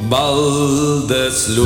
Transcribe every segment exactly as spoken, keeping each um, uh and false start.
Waldeslut,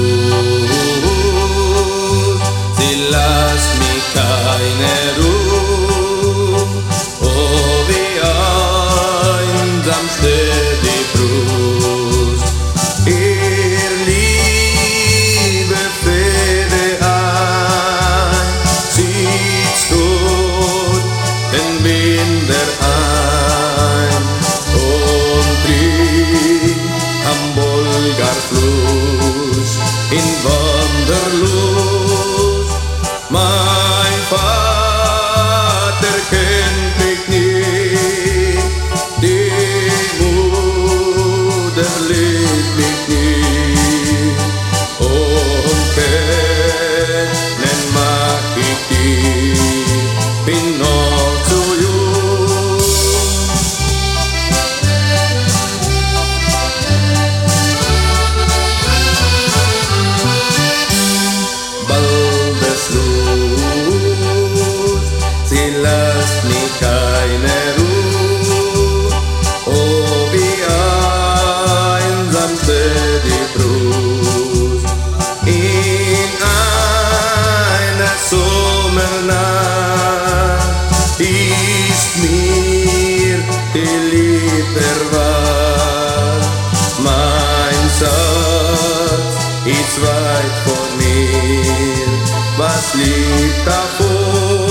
sie lässt mich keine Ruhe, oh wie einsam steht die Brust, ihr Liebe Fehde ein, zieht tot den Winter ein und bringt am Wolgarfluss in Wanderlust. Mein Vater kennt mich nicht, die Mutter liebt mich nicht, und kennen mag ich dich, bin noch zu jung. Waldeslut, sie lässt mich keine Ruhe, oh wie einsam steht die Brust. In einer Sommernacht ist mir die Liebe wahr, mein Schatz ist weit von mir, was liegt davor?